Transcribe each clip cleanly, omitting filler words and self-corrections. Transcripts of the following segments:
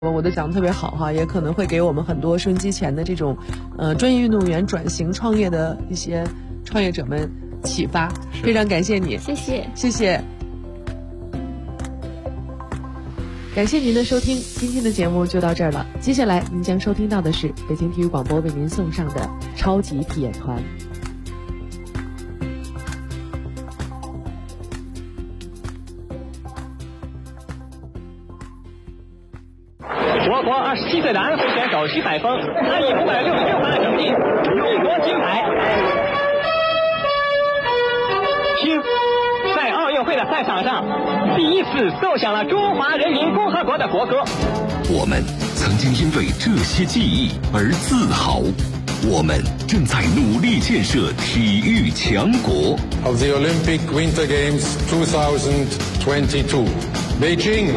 我的讲得特别好哈，也可能会给我们很多收音机前的这种专业运动员转型创业的一些创业者们启发。非常感谢你， 谢谢， 谢谢。感谢您的收听，今天的节目就到这儿了。接下来您将收听到的是北京体育广播为您送上的超级体验团。 我国27岁的安徽选手徐载峰，他以566分的成绩勇夺金牌。听，在奥运会的赛场上，第一次奏响了中华人民共和国的国歌。 我们曾经因为这些记忆而自豪，我们正在努力建设体育强国。 Of the Olympic Winter Games 2022, Beijing。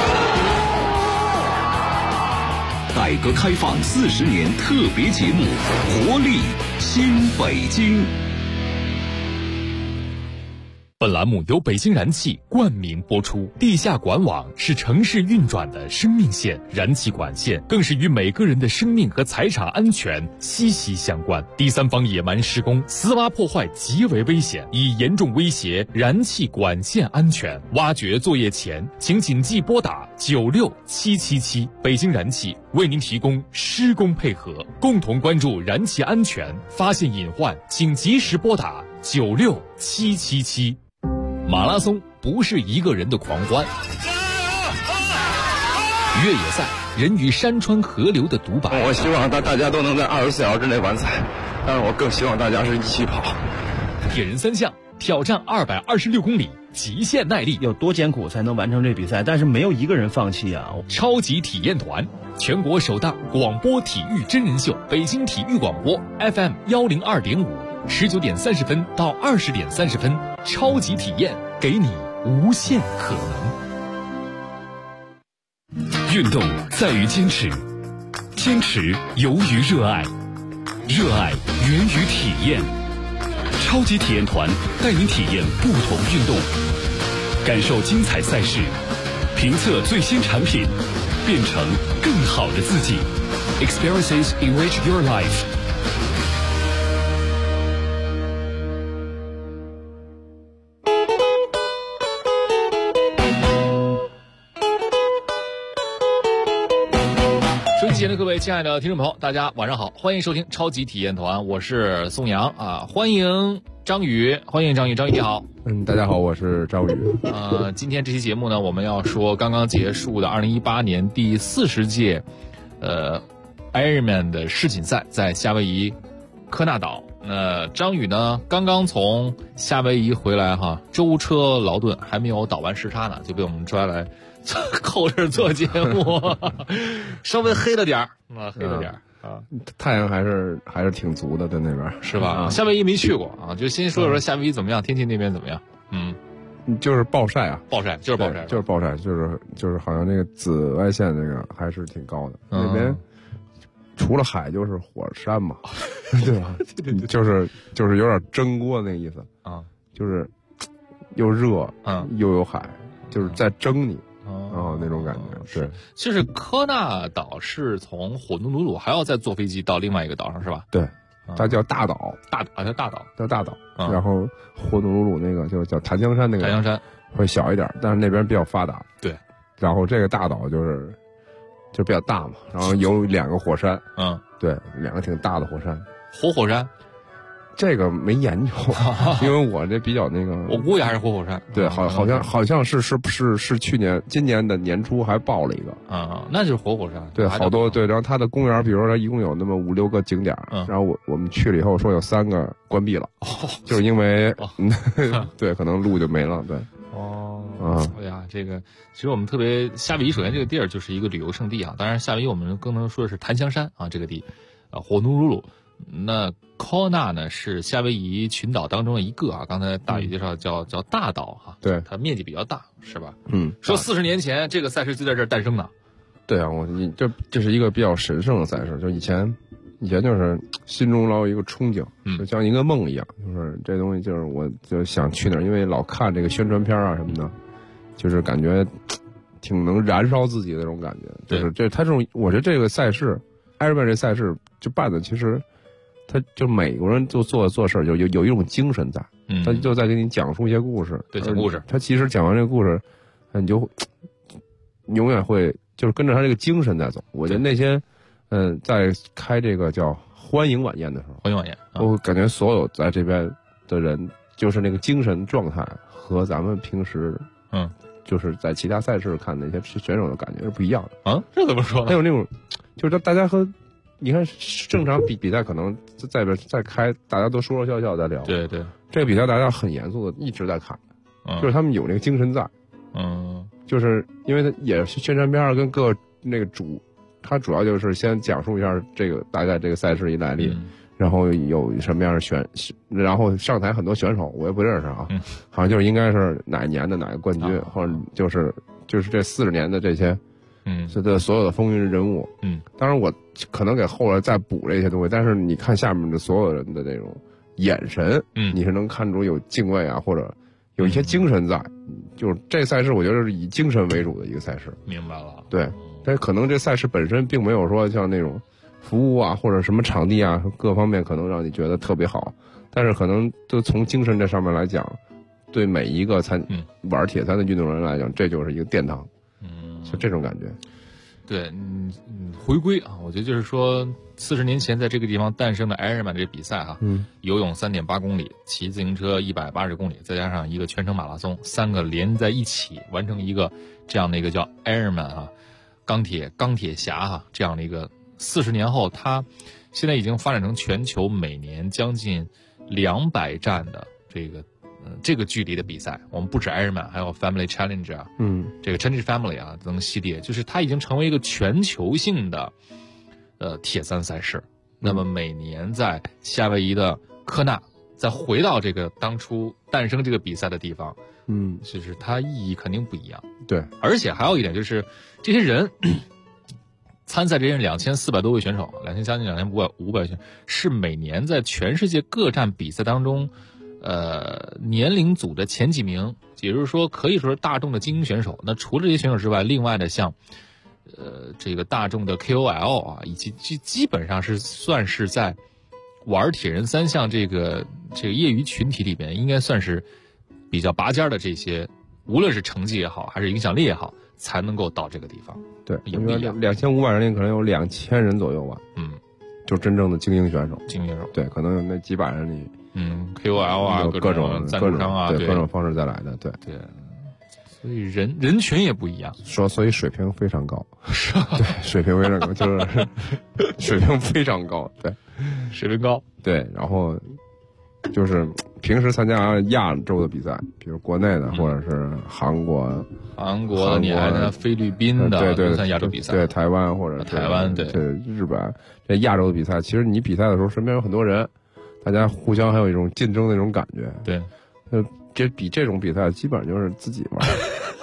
改革开放40年特别节目《活力新北京》。 本栏目由北京燃气冠名播出。地下管网是城市运转的生命线，燃气管线更是与每个人的生命和财产安全息息相关。第三方野蛮施工、私挖破坏极为危险，已严重威胁燃气管线安全。挖掘作业前，请谨记拨打96777。北京燃气为您提供施工配合，共同关注燃气安全，发现隐患请及时拨打96777。马拉松不是一个人的狂欢，越野赛人与山川河流的独白。 我希望大家都能在24小时之内完赛，但是我更希望大家是一起跑。 铁人3项挑战226公里，极限耐力， 有多艰苦才能完成这比赛？但是没有一个人放弃啊！ 超级体验团，全国首档广播体育真人秀，北京体育广播 FM 102.5，19点30分到20点30分，超级体验给你无限可能。 运动在于坚持，坚持由于热爱，热爱源于体验。超级体验团带您体验不同运动，感受精彩赛事，评测最新产品，变成更好的自己。Experiences enrich your life。 收音机前的各位亲爱的听众朋友，大家晚上好，欢迎收听超级体验团，我是宋阳啊，欢迎张宇，欢迎张宇，张宇你好。 大家好，我是张宇。 今天这期节目呢，我们要说刚刚结束的2018年第40届Ironman 的世锦赛，在夏威夷科纳岛。张宇呢刚刚从夏威夷回来哈，舟车劳顿，还没有倒完时差呢，就被我们抓来扣着做节目，稍微黑了点儿黑了点儿啊。 太阳还是挺足的，在那边是吧？夏威夷没去过啊，就先说夏威夷怎么样，天气那边怎么样？ 就是暴晒啊， 暴晒就是暴晒， 就是暴晒，就是好像那个紫外线那个还是挺高的，那边除了海就是火山嘛，对吧？就是有点蒸锅那意思啊，就是又热又有海，就是在蒸你。那种感觉是， 就是科纳岛是从火奴鲁鲁还要再坐飞机到另外一个岛上是吧？ 对，它叫大岛， 叫大岛， 然后火奴鲁鲁那个就叫檀香山，那个檀香山会小一点，但是那边比较发达。 对， 然后这个大岛就比较大嘛，然后有2个火山，对，2个挺大的火山， 活火山。 这个没研究，因为我这比较那个， 我估计还是活火山。 对，好像是今年的年初还爆了一个那就是活火山。 对，好多对，然后它的公园，比如说它一共有那么5-6个景点，然后我们去了以后说有3个关闭了，就是因为对，可能路就没了，对。 哎呀，这个其实我们特别夏威夷，首先这个地儿就是一个旅游胜地啊，当然夏威夷我们更能说的是檀香山啊，这个地火奴鲁鲁。那科纳呢是夏威夷群岛当中的一个啊，刚才大宇介绍叫大岛哈， 对， 它面积比较大，是吧？说40年前这个赛事就在这儿诞生的。 对啊，这是一个比较神圣的赛事，就以前就是心中老有一个憧憬，就像一个梦一样，就是这东西就是我就想去那儿，因为老看这个宣传片啊什么的，就是感觉挺能燃烧自己的那种感觉。就是他这种，我觉得这个赛事，Ironman 这赛事就办的，其实他就美国人就做事儿就有一种精神在，他就在给你讲述一些故事， 对，讲故事。 他其实讲完这个故事，你就永远会就是跟着他这个精神在走。我觉得那些在开这个叫欢迎晚宴的时候，我感觉所有在这边的人，就是那个精神状态和咱们平时就是在其他赛事看那些选手的感觉是不一样的啊。这怎么说呢？ 还有那种就是大家和你看正常比赛可能在开，大家都说说笑笑在聊。 对对， 这个比赛大家很严肃的一直在看，就是他们有那个精神在。就是因为他也是宣传片上跟各那个他主要就是先讲述一下这个大概这个赛事一来历，然后有什么样的然后上台很多选手我也不认识啊，好像就是应该是哪一年的哪个冠军，或者就是这40年的这些的所有的风云人物。当然我可能给后来再补这些东西，但是你看下面的所有人的那种眼神，你是能看出有敬畏啊，或者有一些精神在。就是这赛事我觉得是以精神为主的一个赛事。 明白了。 对，但可能这赛事本身并没有说像那种服务啊或者什么场地啊各方面可能让你觉得特别好，但是可能就从精神这上面来讲，对每一个玩铁三的运动员来讲，这就是一个殿堂。就这种感觉。 对，回归啊，我觉得就是说40年前在这个地方诞生的 Ironman 这比赛哈，游泳3.8公里，骑自行车180公里，再加上一个全程马拉松，3个连在一起完成一个这样的一个叫 Ironman 啊，钢铁侠哈，这样的一个40年后，它现在已经发展成全球每年将近200站的这个距离的比赛。我们不止 Ironman， 还有 Family Challenge 啊，这个 Challenge Family 啊等系列，就是它已经成为一个全球性的铁三赛事。那么每年在夏威夷的科纳，再回到这个当初诞生这个比赛的地方，就是它意义肯定不一样。 对， 而且还有一点就是，这些人参赛这些2400多位选手，将近2500选手，是每年在全世界各站比赛当中。年龄组的前几名，也就是说可以说是大众的精英选手。那除了这些选手之外，另外的像这个大众的 KOL 啊，以及基本上是算是在玩铁人3项这个业余群体里边，应该算是比较拔尖的这些，无论是成绩也好，还是影响力也好，才能够到这个地方。 对，有不一样。2500人里可能有2000人左右吧。就真正的精英选手。对，可能有那几百人里。 KOL 啊，各种赞助商啊， 对各种方式再来的，对， 所以人群也不一样， 所以水平非常高，是吧？对，水平非常高，就是水平非常高，对， 水平高， 对，然后就是平时参加亚洲的比赛，比如国内的或者是韩国的， 你还是菲律宾的， 对， 像亚洲比赛， 对，台湾或者是台湾，对， 日本，这亚洲的比赛，其实你比赛的时候身边有很多人。大家互相还有一种竞争的那种感觉， 对， 这种比赛基本上就是自己玩，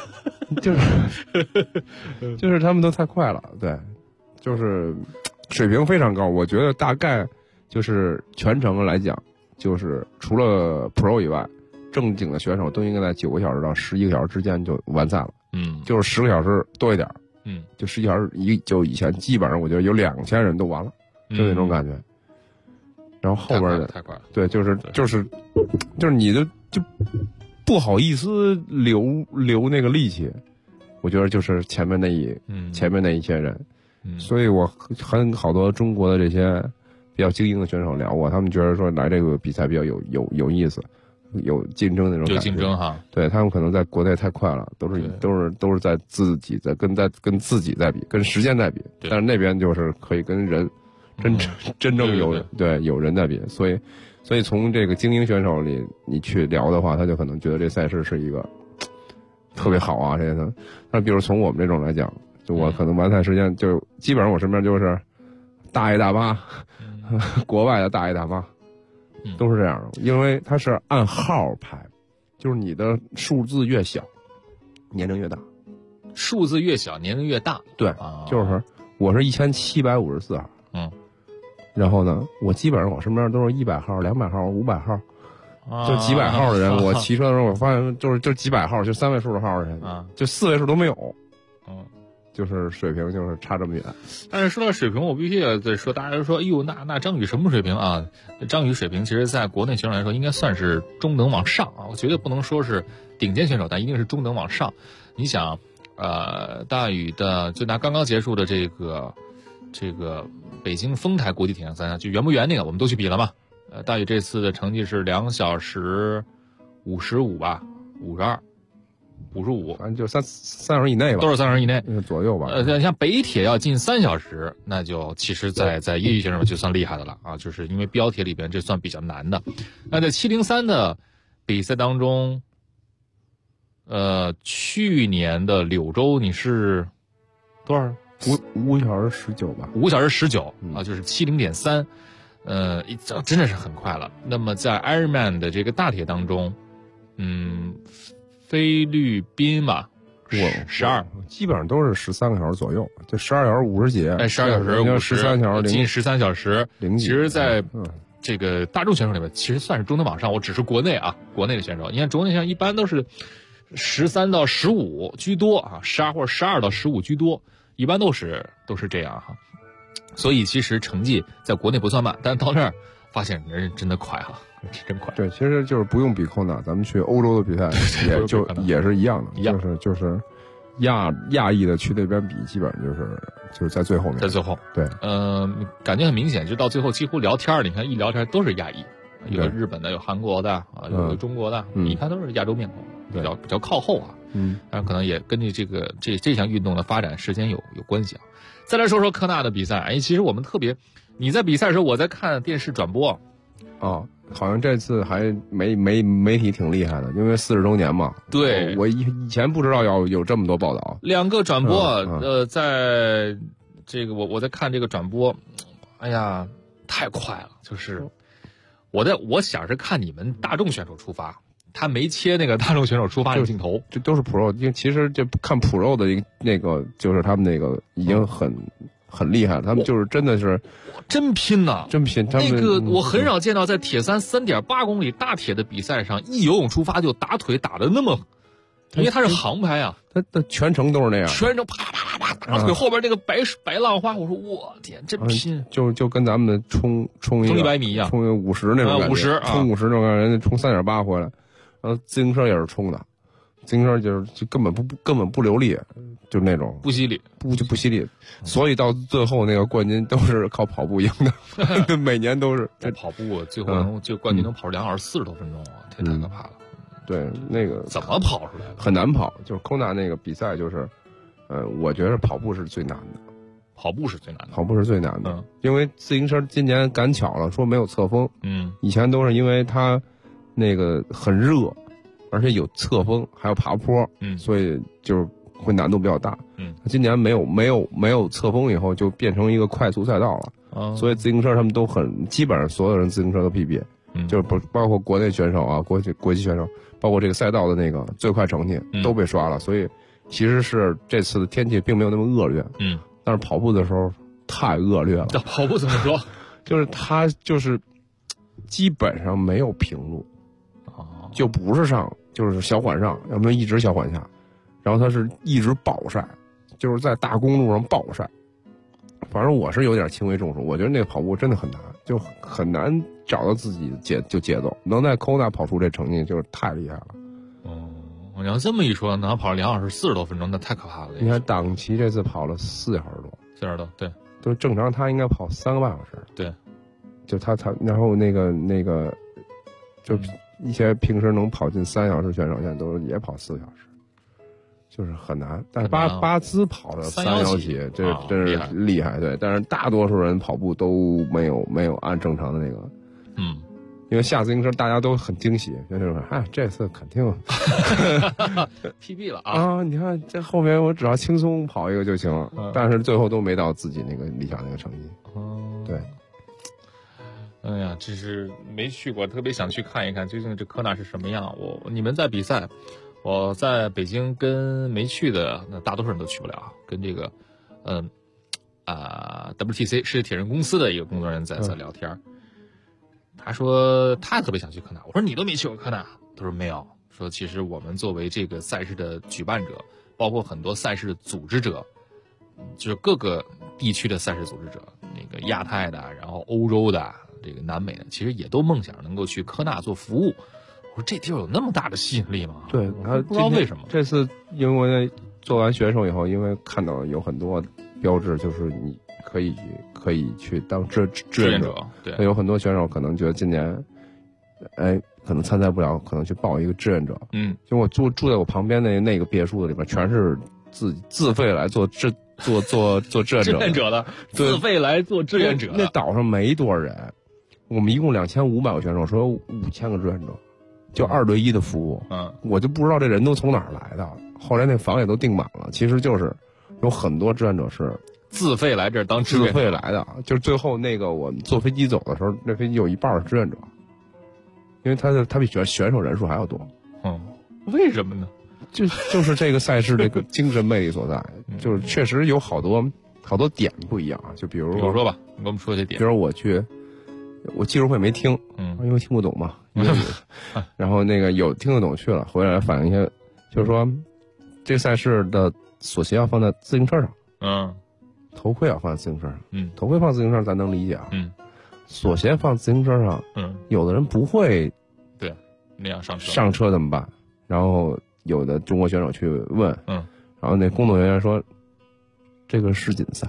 就是他们都太快了，对，就是水平非常高。我觉得大概就是全程来讲，就是除了 Pro 以外，正经的选手都应该在9个小时到11个小时之间就完赛了，就是10个小时多一点，就11小时就以前基本上我觉得有2000人都完了，就那种感觉。然后后边的太快了， 对，就是你的就不好意思留那个力气，我觉得就是前面那一些人，所以我和好多中国的这些比较精英的选手聊过，他们觉得说来这个比赛比较有意思，有竞争那种感觉， 有竞争哈， 对他们可能在国内太快了，都是在自己在跟自己在比，跟时间在比，但是那边就是可以跟人。真正有人在比，所以从这个精英选手里你去聊的话，他就可能觉得这赛事是一个特别好啊这些的。那比如从我们这种来讲，就我可能完赛时间就基本上我身边就是大爷大妈，国外的大爷大妈，都是这样的，因为它是按号排，就是你的数字越小，年龄越大， 数字越小年龄越大， 对，就是我是1754号。然后呢，我基本上我身边都是100号、200号、500号，就几百号的人。我骑车的时候，我发现就几百号，就3位数的号的人，就4位数都没有。 就是水平就是差这么远。 但是说到水平，我必须要再说，大家都说，哎呦，那张宇什么水平啊？张宇水平其实在国内选手来说，应该算是中等往上啊。我绝对不能说是顶尖选手，但一定是中等往上。你想，大宇的就拿刚刚结束的这个北京丰台国际铁人三项，就圆不圆那个，我们都去比了嘛。大宇这次的成绩是2小时55吧，52。55， 反正就3小时以内吧， 都是3小时以内左右吧。 像北铁要进3小时，那就其实在业余选手就算厉害的了啊，就是因为标铁里边这算比较难的。那在703的比赛当中，去年的柳州你是多少 ？5小时19吧 ，5小时19啊，就是70.3，真的是很快了。那么在 Ironman 的这个大铁当中，菲律宾吧，12， 基本上都是13个小时左右，就12小时50几，12 小时 50，13小时近13小时 0几。 其实，在这个大众选手里面，其实算是中等往上。我只是国内的选手，你看国内选手一般都是13到15居多啊，12或者12到15居多，一般都是这样哈。所以其实成绩在国内不算慢，但到那儿发现人真的快哈。真快。 对，其实就是不用比扣纳，咱们去欧洲的比赛也是一样的，就是亚裔的去那边比，基本上就是在最后面， 在最后。 对， 感觉很明显，就到最后几乎聊天，你看一聊天都是亚裔，有日本的，有韩国的啊，有中国的，你看都是亚洲面孔，比较靠后啊。但可能也跟这项运动的发展时间有关系啊。再来说说科纳的比赛，其实我们特别，你在比赛的时候，我在看电视转播。 哦，好像这次还媒体挺厉害的，因为40周年嘛。 对， 我以前不知道要有这么多报道。 2个转播，在这个我在看这个转播，哎呀，太快了！就是我想是看你们大众选手出发，他没切那个大众选手出发的镜头， 这都是 Pro。因为其实这看 Pro 的那个，就是他们那个已经很厉害了，他们就是真的是真拼呐， 真拼。他们那个我很少见到在铁三3.8公里大铁的比赛上，一游泳出发就打腿打的那么，因为他是航拍啊， 他全程都是那样， 全程啪啪啪打腿，后边那个白浪花，我说我天，真拼， 就跟咱们冲 100米一样， 冲50那种感觉 ，50 冲50那种感觉，人家冲3.8回来，然后自行车也是冲的。自行车就根本不流力，就那种不犀利， 不犀利，所以到最后那个冠军都是靠跑步赢的，每年都是。 这跑步最后这冠军能跑2小时40多分钟啊，太可怕了。 对，那个怎么跑出来的？ 很难跑，就是Kona那个比赛就是，我觉得跑步是最难的。 跑步是最难的， 因为自行车今年赶巧了，说没有侧风，以前都是因为它那个很热。而且有侧风，还有爬坡，所以就是会难度比较大。今年没有侧风以后，就变成一个快速赛道了。所以自行车他们都基本上所有人自行车都 PB，就是包括国内选手啊，国际选手，包括这个赛道的那个最快成绩都被刷了。所以其实是这次的天气并没有那么恶劣，但是跑步的时候太恶劣了。 跑步怎么说？ 就是它就是基本上没有平路。就不是上，就是小缓上，要不然一直小缓下，然后它是一直暴晒，就是在大公路上暴晒。反正我是有点轻微中暑，我觉得那个跑步真的很难，就很难找到自己节奏，能在Kona跑出这成绩就是太厉害了。 你要这么一说，能跑2小时40多分钟，那太可怕了。 你看党旗这次跑了4小时多 ，4小时多，对， 就正常他应该跑3个半小时， 对， 就他，然后那个就。一些平时能跑进3小时选手，现在都也跑4小时，就是很难。但是巴兹跑的3小几，这真是厉害，对。但是大多数人跑步都没有按正常的那个，因为下自行车大家都很惊喜，就是说，这次肯定 PB 了啊！ 你看这后面我只要轻松跑一个就行了，但是最后都没到自己那个理想那个成绩，对。 哎呀，这是没去过，特别想去看一看究竟这科纳是什么样。你们在比赛，我在北京跟没去的那大多数人都去不了，跟这个WTC 世界铁人公司的一个工作人员在聊天，他说他特别想去科纳，我说你都没去过科纳，他说没有，说其实我们作为这个赛事的举办者， 包括很多赛事的组织者，就是各个地区的赛事组织者，那个亚太的，然后欧洲的，这个南美的，其实也都梦想能够去科纳做服务。我说这地儿有那么大的吸引力吗？ 对，他不知道为什么这次因为做完选手以后，因为看到有很多标志，就是你可以去当志愿者。 对， 有很多选手可能觉得今年，可能参赛不了，可能去报一个志愿者。就我住在我旁边那个别墅里边，全是自费来做志愿者的，自费来做志愿者。 那岛上没多少人，我们一共2500个选手，说有5000个志愿者，就2对1的服务。我就不知道这人都从哪儿来的。后来那房也都订满了，其实就是有很多志愿者是自费来这儿当志愿者。 自费来的，就是最后那个我们坐飞机走的时候，那飞机有一半是志愿者，因为他比选手人数还要多。 为什么呢？ 就是这个赛事这个精神魅力所在，就是确实有好多点不一样啊。就比如说吧，你跟我们说这点。 比如我技术会没听，因为听不懂嘛。然后那个有听得懂去了，回来反映一下，就是说这个赛事的锁鞋要放在自行车上，头盔要放在自行车上，头盔放自行车上咱能理解啊，锁鞋放自行车上，有的人不会， 对，那样上车怎么办？然后有的中国选手去问，然后那工作人员说，这个世锦赛，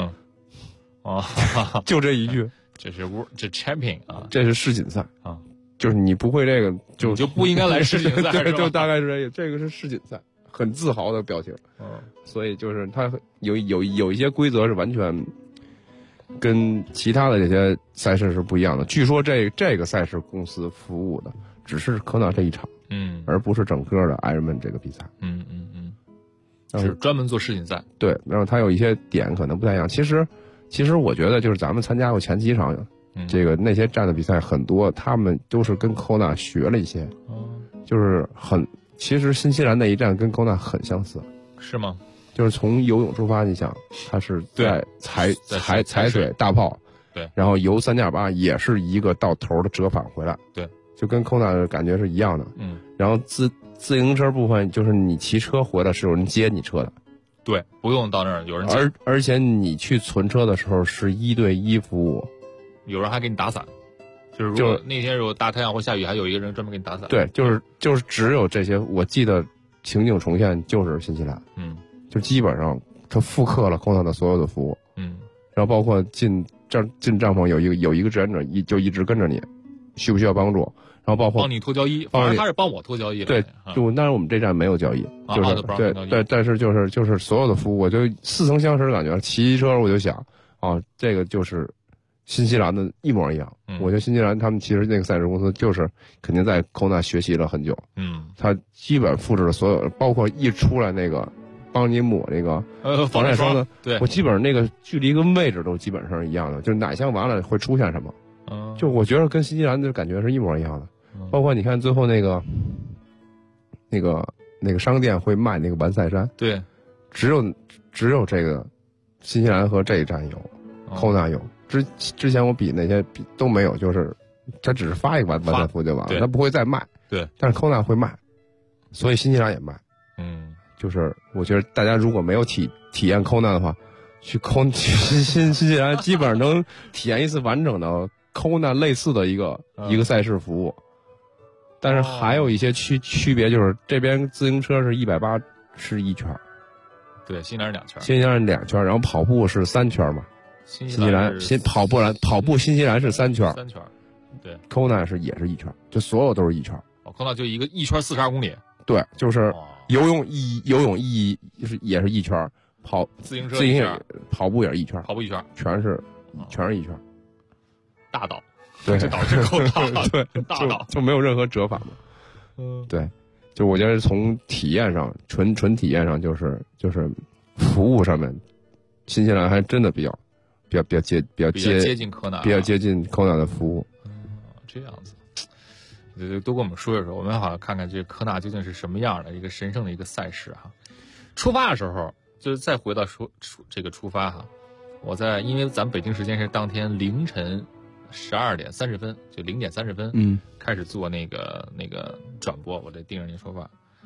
就这一句， 这 champion 啊， 这是世锦赛啊，就是你不会这个就不应该来世锦赛， 对，就大概是这个是世锦赛，很自豪的表情，所以就是他有一些规则是完全跟其他的这些赛事是不一样的。据说这个赛事公司服务的只是科纳这一场，而不是整个的 Ironman 这个比赛， 是专门做世锦赛。 对，然后它有一些点可能不太一样。其实我觉得就是咱们参加过前几场，那些站的比赛很多，他们都是跟 Kona 学了一些，就是其实新西兰那一站跟 Kona 很相似。 是吗？ 就是从游泳出发，你想，它是在踩水大炮， 对， 然后游3.8也是一个到头的折返回来， 对， 就跟 Kona 的感觉是一样的。然后自行车部分就是你骑车回来是有人接你车的， 对，不用到那儿有人接， 而且你去存车的时候是1对1服务， 有人还给你打伞，就是如果那天有大太阳或下雨，还有一个人专门给你打伞。 对，就是只有这些，我记得情景重现就是新西兰，就基本上他复刻了 Kona 的所有的服务，然后包括进帐篷有一个志愿者就一直跟着你，需不需要帮助？然后包括帮你脱胶衣，反正他是帮我脱胶衣。 对，当然我们这站没有胶衣，就是对，但是就是所有的服务，我就似曾相识的感觉。骑车我就想，这个就是新西兰的一模一样。我觉得新西兰他们其实那个赛事公司就是肯定在 Kona 学习了很久，他基本复制了所有，包括一出来那个帮你抹那个防晒霜的， 对， 我基本上那个距离跟位置都基本上是一样的，就是哪项完了会出现什么，就我觉得跟新西兰的感觉是一模一样的。包括你看最后那个商店会卖那个完赛衫， 对， 只有这个新西兰和这一站有，Kona 有，之前我比那些都没有，就是他只是发一个完赛服就完了，他不会再卖， 对， 但是 Kona 会卖，所以新西兰也卖，就是我觉得大家如果没有体验 Kona 的话，去新西兰基本上能体验一次完整的 Kona 类似的一个赛事服务。但是还有一些区别，就是这边自行车是180是1圈， 对，新西兰是2圈， 新西兰是2圈，然后跑步是3圈嘛。新西兰跑步新西兰是3圈 ，3圈，对。 Kona 也是1圈，就所有都是1圈。 Kona 就1圈42公里。 对，就是游泳就是也是1圈， 自行车跑步也是1圈， 跑步1圈， 全是1圈。 大岛。 对， 这岛真够大的， 对，大岛就没有任何折返嘛。对，就我觉得从体验上，纯体验上，就是服务上面，新西兰还真的比较接近科纳， 比较接近科纳的服务。 这样子，多跟我们说一说，我们好像看看这科纳究竟是什么样的一个神圣的一个赛事哈。出发的时候，就是再回到这个出发哈，因为咱们北京时间是当天凌晨12点30分，就0点30分，开始做那个转播。我这盯着您说话，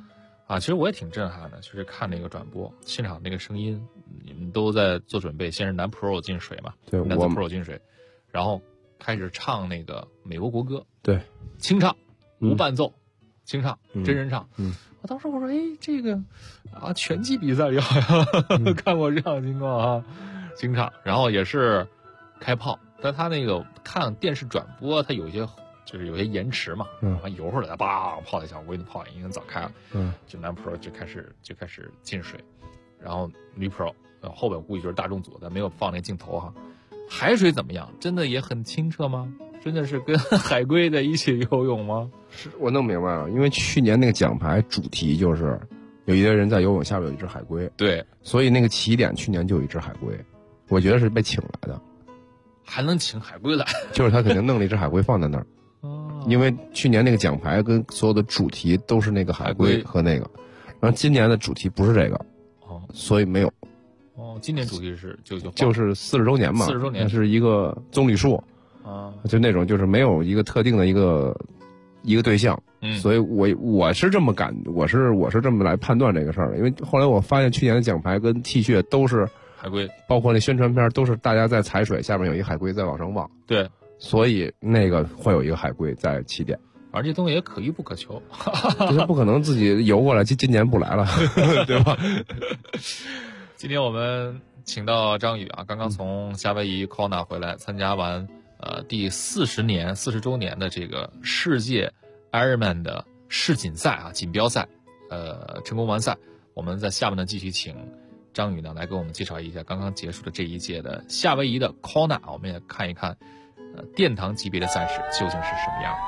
啊，其实我也挺震撼的，就是看那个转播现场那个声音，你们都在做准备，先是男 Pro 进水嘛， 对， 男子 Pro 进水，然后开始唱那个美国国歌， 对， 清唱，无伴奏，清唱，真人唱。我当时我说，哎，这个啊，拳击比赛里好像看过这样的情况啊，清唱，然后也是开炮，但他那个看电视转播，他有些延迟嘛，完一会儿他叭炮一下，我给你炮已经早开了，就男 Pro 就开始进水，然后女 Pro 后边估计就是大众组的，没有放那镜头哈。海水怎么样？真的也很清澈吗？真的是跟海龟在一起游泳吗？ 是我弄明白了，因为去年那个奖牌主题就是有一个人在游泳，下面有一只海龟， 对， 所以那个起点去年就有一只海龟，我觉得是被请来的， 还能请海龟来， 就是他肯定弄了一只海龟放在那儿。因为去年那个奖牌跟所有的主题都是那个海龟和那个，然后今年的主题不是这个，所以没有。 今年主题是就是40周年嘛 ，40周年那是一个棕榈树就那种就是没有一个特定的一个对象，所以我是这么我是这么来判断这个事儿的，因为后来我发现去年的奖牌跟 T 恤都是海龟， 包括那宣传片都是大家在踩水，下面有一海龟在往上望， 对。 所以那个会有一个海龟在起点， 而这东西也可遇不可求， 就是不可能自己游过来，今年不来了，对吧？ 今天我们请到张宇啊，刚刚从夏威夷 Kona 回来，参加完第40周年的这个世界 Ironman 的世锦赛啊，锦标赛，成功完赛。我们在下面呢继续请张宇呢来给我们介绍一下刚刚结束的这一届的夏威夷的 Kona， 我们也看一看。殿堂级别的赛事究竟是什么样？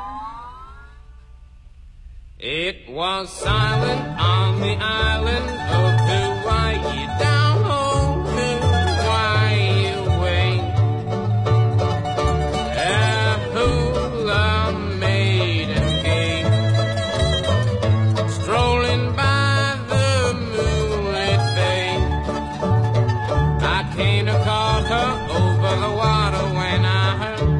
It was silent on the island of Hawaii, down home Hawaii way. A hula maiden gay, strolling by the moonlit bay. I came to call her over the water when I heard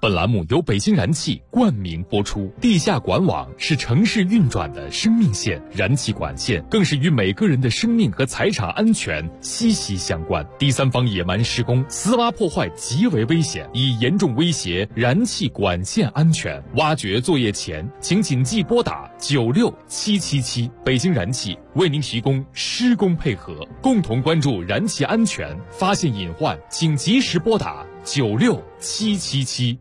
本栏目由北京燃气冠名播出。地下管网是城市运转的生命线，燃气管线更是与每个人的生命和财产安全息息相关。第三方野蛮施工、私挖破坏极为危险，已严重威胁燃气管线安全。挖掘作业前，请谨记拨打96777。北京燃气为您提供施工配合，共同关注燃气安全，发现隐患请及时拨打96777。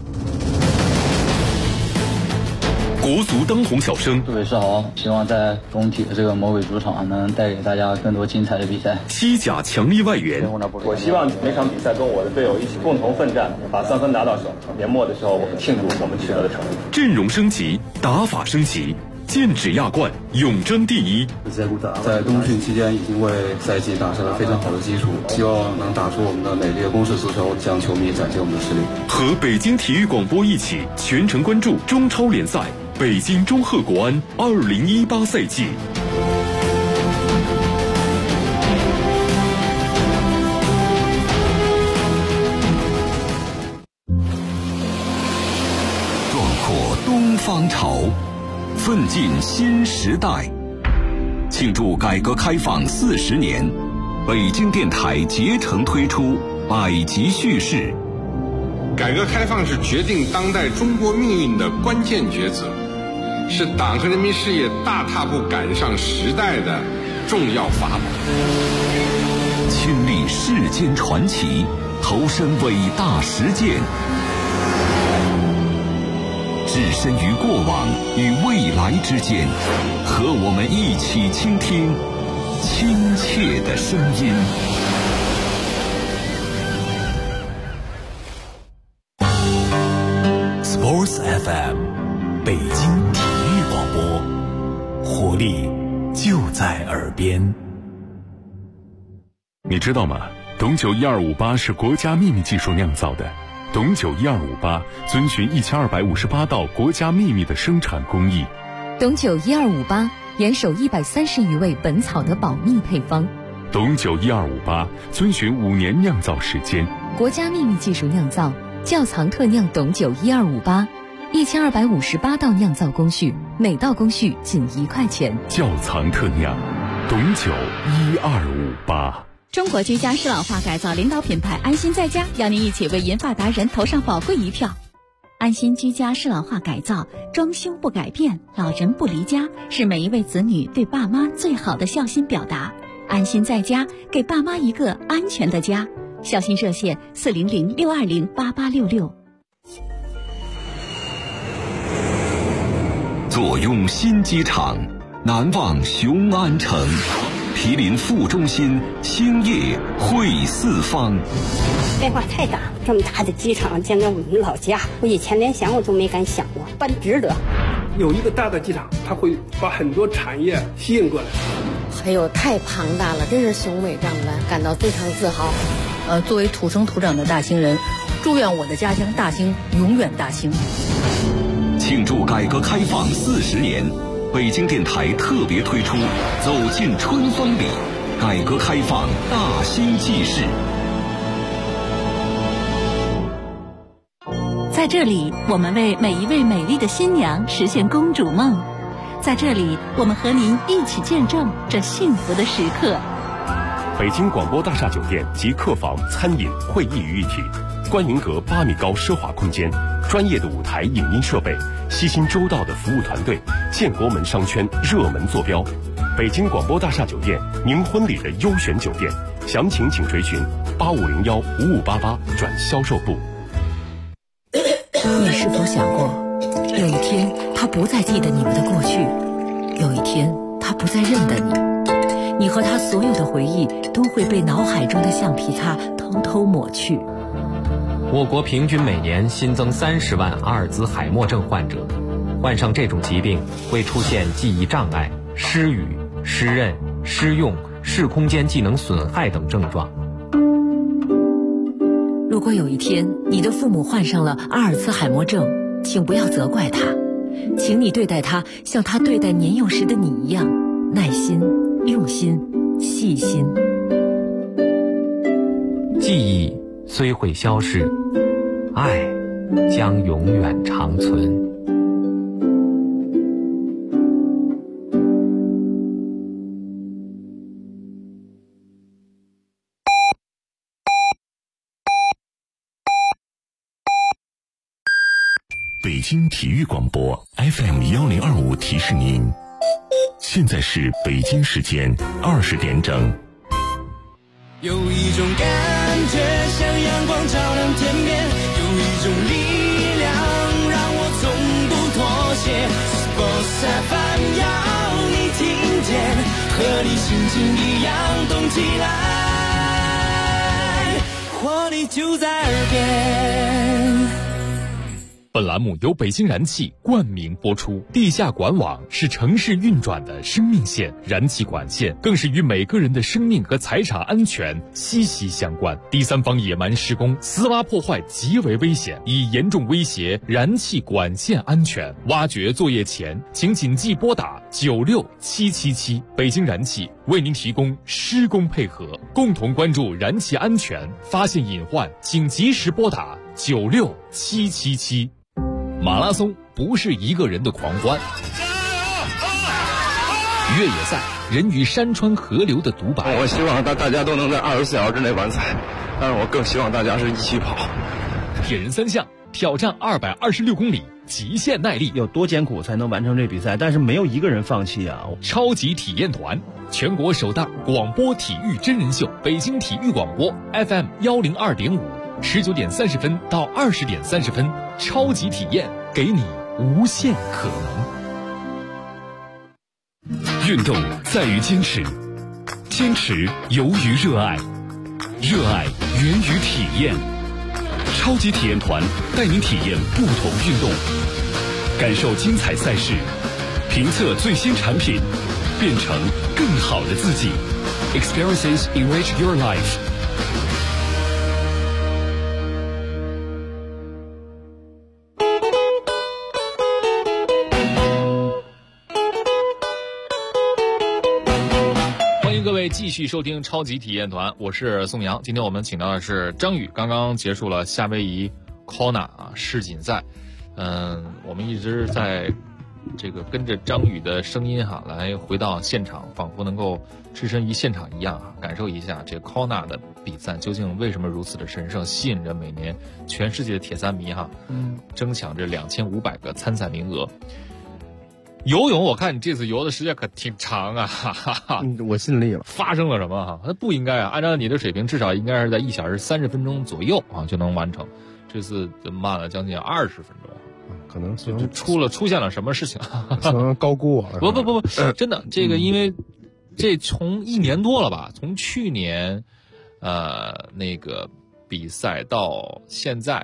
国足当红小生， 各位是好，希望在工体的这个魔鬼主场能带给大家更多精彩的比赛。 西甲强力外援， 我希望每场比赛跟我的队友一起共同奋战，把3分拿到手。年末的时候，我们庆祝我们取得的成绩。 阵容升级，打法升级，剑指亚冠，永争第一。 在冬训期间已经为赛季打下了非常好的基础，希望能打出我们的美丽的攻势足球，向球迷展现我们的实力。 和北京体育广播一起全程关注中超联赛北京中赫国安2018赛季。 壮阔东方潮，奋进新时代，庆祝改革开放40年，北京电台竭诚推出百集叙事。 改革开放是决定当代中国命运的关键抉择，是党和人民事业大踏步赶上时代的重要法宝。 亲历世间传奇，投身伟大实践，置身于过往与未来之间，和我们一起倾听亲切的声音。Sports FM， 北京体育广播，活力就在耳边。 你知道吗？董酒1258是国家秘密技术酿造的。董酒1258遵循1258道国家秘密的生产工艺。 董酒1258严守130余味本草的保密配方。 董酒1258遵循5年酿造时间， 国家秘密技术酿造，窖藏特酿董酒1258，1258道酿造工序，每道工序仅1块钱。 窖藏特酿，董酒1258。 中国居家适老化改造领导品牌安心在家，邀您一起为银发达人投上宝贵一票。安心居家适老化改造，装修不改变，老人不离家，是每一位子女对爸妈最好的孝心表达。安心在家，给爸妈一个安全的家。孝心热线400-620-8866。 坐拥新机场，难忘雄安城。毗邻副中心，兴业汇四方。 变化太大，这么大的机场建在我们老家，我以前连想我都没敢想过，办值得。 有一个大的机场，它会把很多产业吸引过来。 哎呦，太庞大了，真是雄伟壮观，感到非常自豪。 作为土生土长的大兴人，祝愿我的家乡大兴永远大兴。 庆祝改革开放40年。北京电台特别推出《走进春风里》改革开放大兴纪事。 在这里，我们为每一位美丽的新娘实现公主梦。在这里，我们和您一起见证这幸福的时刻。 北京广播大厦酒店集客房、餐饮、会议于一体，观云阁8米高奢华空间，专业的舞台影音设备，悉心周到的服务团队，建国门商圈热门坐标。北京广播大厦酒店，您婚礼的优选酒店，详情请垂询8501-5588转销售部。 你是否想过，有一天他不再记得你们的过去，有一天他不再认得你，你和他所有的回忆都会被脑海中的橡皮擦偷偷抹去。 我国平均每年新增30万阿尔兹海默症患者，患上这种疾病会出现记忆障碍、失语、失认、失用、视空间技能损害等症状。 如果有一天你的父母患上了阿尔兹海默症，请不要责怪他，请你对待他像他对待年幼时的你一样，耐心、用心、细心。 记忆虽会消逝，爱将永远长存。 北京体育广播 FM1025提示您，现在是北京时间20点整。 有一种感觉像阳光照亮天边，有一种力量让我从不妥协。Sports FM 要你听见，和你心情一样动起来，活力就在耳边。 本栏目由北京燃气冠名播出。地下管网是城市运转的生命线，燃气管线更是与每个人的生命和财产安全息息相关。第三方野蛮施工、私挖破坏极为危险，已严重威胁燃气管线安全。挖掘作业前，请谨记拨打96777。北京燃气为您提供施工配合，共同关注燃气安全，发现隐患请及时拨打96777。马拉松不是一个人的狂欢，越野赛人与山川河流的独白。 我希望大家都能在24小时之内完赛，但是我更希望大家是一起跑。 铁人三项挑战226公里，极限耐力， 有多艰苦才能完成这比赛？但是没有一个人放弃啊！ 超级体验团，全国首档广播体育真人秀，北京体育广播 FM102.5，19点30分到20点30分，超级体验，给你无限可能。 运动在于坚持，坚持由于热爱，热爱源于体验。超级体验团带您体验不同运动，感受精彩赛事，评测最新产品，变成更好的自己。Experiences enrich your life。 各位继续收听超级体验团，我是宋阳。今天我们请到的是张宇，刚刚结束了夏威夷 Kona 世锦赛。我们一直在这个跟着张宇的声音来回到现场，仿佛能够置身于现场一样感受一下这个 Kona 的比赛究竟为什么如此的神圣，吸引着每年全世界的铁三迷争抢这2500个参赛名额。游泳，我看你这次游的时间可挺长啊！ 我尽力了。 发生了什么那不应该按照你的水平，至少应该是在1小时30分钟左右就能完成。这次慢了将近20分钟， 可能就出现了什么事情？ 可能高估我了。 不，真的，这个因为这从1年多了吧，从去年那个比赛到现在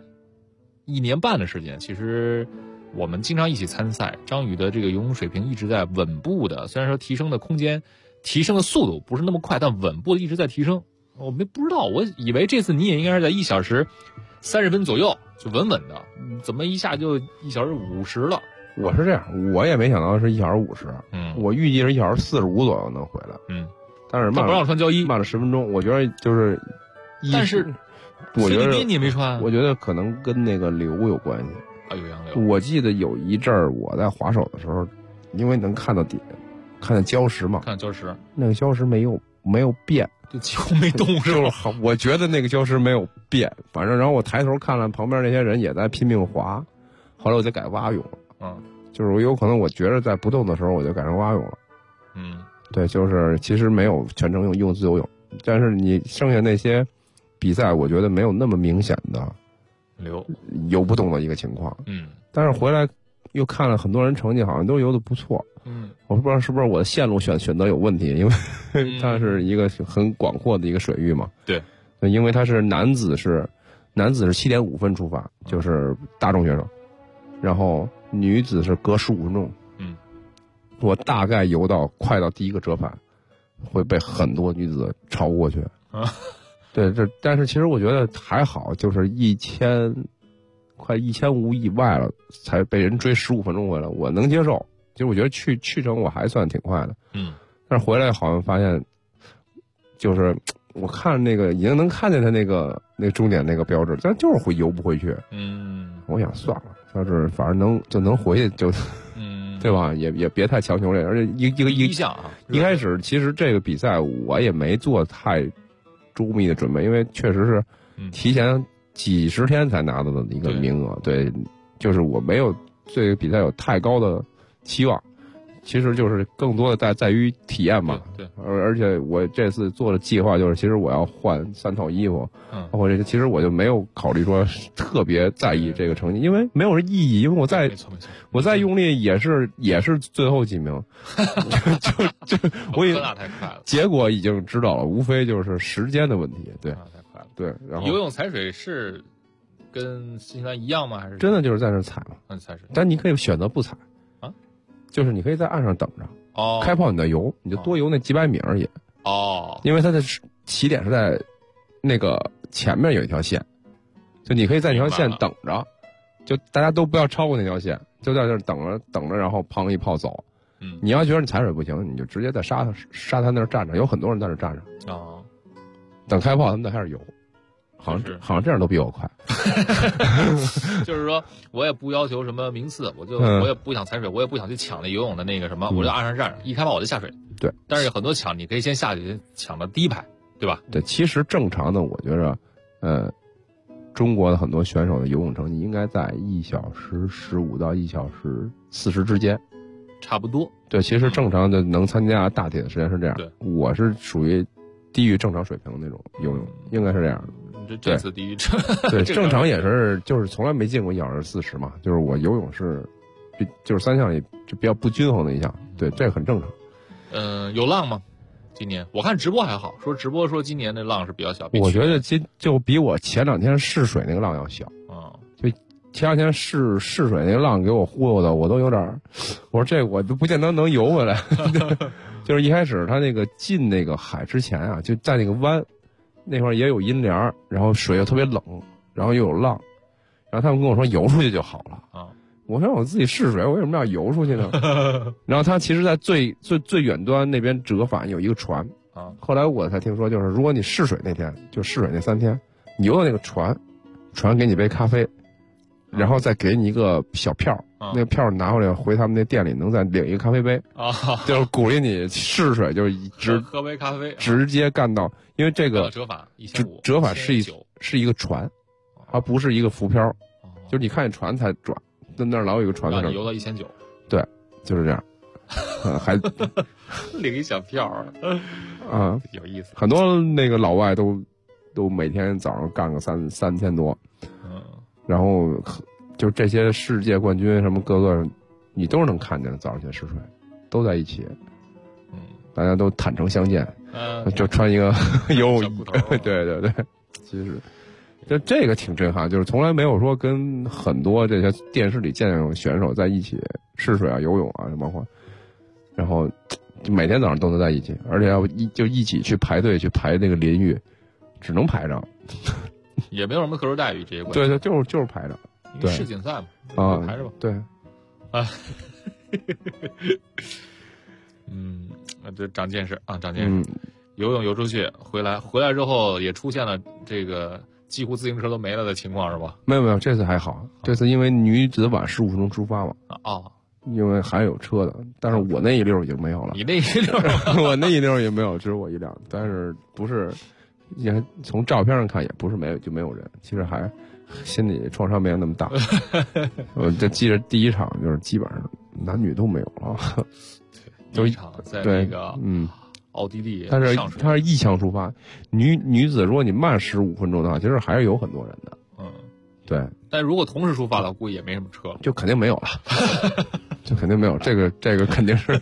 1年半的时间，其实。我们经常一起参赛，张宇的这个游泳水平一直在稳步的，虽然说提升的空间、提升的速度不是那么快，但稳步的一直在提升。我不知道，我以为这次你也应该是在1小时30分左右就稳稳的，怎么一下就1小时50了？ 我是这样，我也没想到是1小时50，我预计是1小时45左右能回来，但是慢了， 不让穿胶衣， 慢了10分钟，我觉得就是， 但是我觉得你也没穿， 我觉得可能跟那个流有关系。 有洋流。 我记得有一阵儿我在划手的时候，因为能看到底，看到礁石嘛， 看礁石， 那个礁石没有变， 就几乎没动，是吧？ 我觉得那个礁石没有变，反正然后我抬头看了旁边那些人也在拼命划，后来我就改蛙泳了。就是我有可能我觉得在不动的时候我就改成蛙泳了。对，就是其实没有全程用自由泳，但是你剩下那些比赛，我觉得没有那么明显的。游不动的一个情况，但是回来又看了很多人成绩，好像都游得不错，我不知道是不是我的线路选择有问题，因为它是一个很广阔的一个水域嘛， 对， 因为它是男子是7点5分出发，就是大众选手，然后女子是隔15分钟，我大概游到快到第一个折返，会被很多女子超过去。对，但是其实我觉得还好，就是快1500以外了，才被人追15分钟回来，我能接受。其实我觉得去程我还算挺快的，但是回来好像发现，就是我看那个已经能看见他那个终点那个标志，但就是会游不回去。 我想算了，要是反正能回去就，对吧？也别太强求这个，而且一项啊， 一开始其实这个比赛我也没做太周密的准备，因为确实是提前几十天才拿到的一个名额，对，就是我没有对这个比赛有太高的期望。其实就是更多的在于体验嘛， 对， 而且我这次做的计划就是，其实我要换3套衣服，包括这个，其实我就没有考虑说特别在意这个成绩，因为没有意义，因为我再用力也是最后几名，就我也太快了， 结果已经知道了，无非就是时间的问题，对， 太快了， 对，然后游泳踩水是跟新西兰一样吗？还是真的就是在那踩嘛？ 踩水， 但你可以选择不踩。就是你可以在岸上等着，开炮你再游，你就多游那几百米而已。因为它的起点是在那个前面有一条线，就你可以在那条线等着，就大家都不要超过那条线，就在这儿等着，然后砰一炮走。你要觉得你踩水不行，你就直接在沙滩那儿站着，有很多人在那儿站着。等开炮他们再开始游。好像这样都比我快， 就是说我也不要求什么名次，我也不想踩水，我也不想去抢那游泳的那个什么，我就岸上站着，一开炮我就下水。 对， 但是很多抢你可以先下去抢到第一排，对吧？ 对，其实正常的，我觉着，中国的很多选手的游泳成绩应该在1小时15到1小时40之间， 差不多。 对，其实正常的能参加大体的时间是这样。 对， 我是属于低于正常水平的那种游泳，应该是这样的。 这次低于对正常也是，就是从来没进过1小时40嘛，就是我游泳是，就是3项里就比较不均衡的一项，对，这个很正常。 有浪吗？今年我看直播还好，说今年的浪是比较小。 我觉得就比我前2天试水那个浪要小。就前2天试水那个浪给我忽悠的，我都有点，我说这我都不见得能游回来。就是一开始他那个进那个海之前啊，就在那个湾。那会儿也有阴凉，然后水又特别冷，然后又有浪，然后他们跟我说游出去就好了。我说我自己试水，我为什么要游出去呢？然后他其实在最远端那边折返有一个船。后来我才听说，就是如果你试水那天，就试水那3天，你游到那个船给你杯咖啡，然后再给你一个小票，那个票拿回来回他们那店里能再领一个咖啡杯。就是鼓励你试水，就是喝杯咖啡， 直接干到。因为这个折返1500， 折返是一个船，它不是一个浮漂，就是你看见船才转，那儿老有一个船在那儿。 游到1900， 对，就是这样，还领一小票啊， 有意思。 很多那个老外都每天早上干个三千多，然后就这些世界冠军什么各个，你都是能看见的，早上起来试水，都在一起，大家都坦诚相见。就穿一个游泳衣，对，其实就这个挺震撼，就是从来没有说跟很多这些电视里见到选手在一起试水啊、游泳啊，包括，然后就每天早上都能在一起，而且要一起去排队去排那个淋浴，只能排着， 也没有什么特殊待遇这些关系。 对，就是排着，对， 世锦赛嘛，排着吧。 对， 这长见识啊，长见识。游泳游出去，回来之后也出现了这个几乎自行车都没了的情况，是吧？ 没有，这次还好。这次因为女子晚15分钟出发嘛。因为还有车的，但是我那一溜已经没有了。 你那一溜， 我那一溜也没有，只有我一辆。但是不是，也从照片上看也不是没有人，其实还心理创伤没有那么大。我就记着第一场就是基本上男女都没有了。 第一场在那个奥地利， 它是一枪出发，女子如果你慢15分钟的话，其实还是有很多人的。对。 但如果同时出发的，估计也没什么车了， 就肯定没有了，就肯定没有。这个肯定是